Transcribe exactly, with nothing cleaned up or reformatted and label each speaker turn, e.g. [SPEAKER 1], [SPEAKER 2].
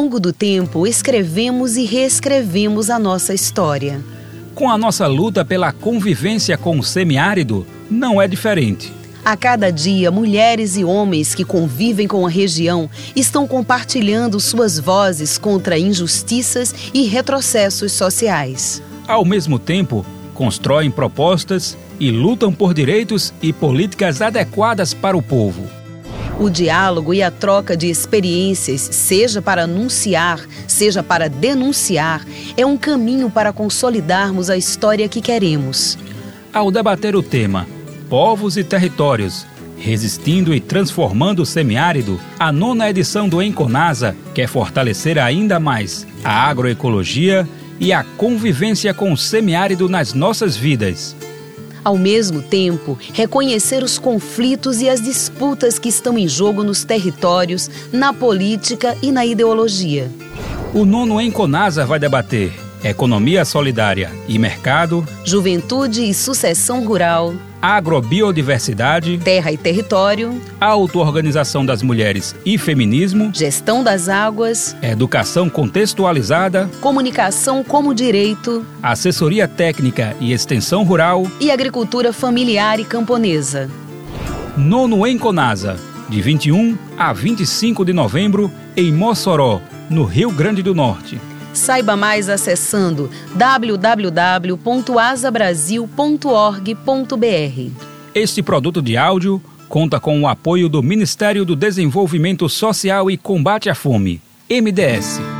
[SPEAKER 1] longo do tempo, escrevemos e reescrevemos a nossa história.
[SPEAKER 2] Com a nossa luta pela convivência com o semiárido, não é diferente.
[SPEAKER 1] A cada dia, mulheres e homens que convivem com a região estão compartilhando suas vozes contra injustiças e retrocessos sociais.
[SPEAKER 2] Ao mesmo tempo, constroem propostas e lutam por direitos e políticas adequadas para o povo.
[SPEAKER 1] O diálogo e a troca de experiências, seja para anunciar, seja para denunciar, é um caminho para consolidarmos a história que queremos.
[SPEAKER 2] Ao debater o tema Povos e Territórios, resistindo e transformando o semiárido, a nona edição do Enconasa quer fortalecer ainda mais a agroecologia e a convivência com o semiárido nas nossas vidas.
[SPEAKER 1] Ao mesmo tempo, reconhecer os conflitos e as disputas que estão em jogo nos territórios, na política e na ideologia.
[SPEAKER 2] O nono Enconasa vai debater economia solidária e mercado,
[SPEAKER 1] juventude e sucessão rural,
[SPEAKER 2] agrobiodiversidade,
[SPEAKER 1] terra e território,
[SPEAKER 2] auto-organização das mulheres e feminismo,
[SPEAKER 1] gestão das águas,
[SPEAKER 2] educação contextualizada,
[SPEAKER 1] comunicação como direito,
[SPEAKER 2] assessoria técnica e extensão rural
[SPEAKER 1] e agricultura familiar e camponesa.
[SPEAKER 2] Nono Enconasa, de vinte e um a vinte e cinco de novembro, em Mossoró, no Rio Grande do Norte.
[SPEAKER 1] Saiba mais acessando w w w ponto asa brasil ponto org ponto b r.
[SPEAKER 2] Este produto de áudio conta com o apoio do Ministério do Desenvolvimento Social e Combate à Fome, M D S.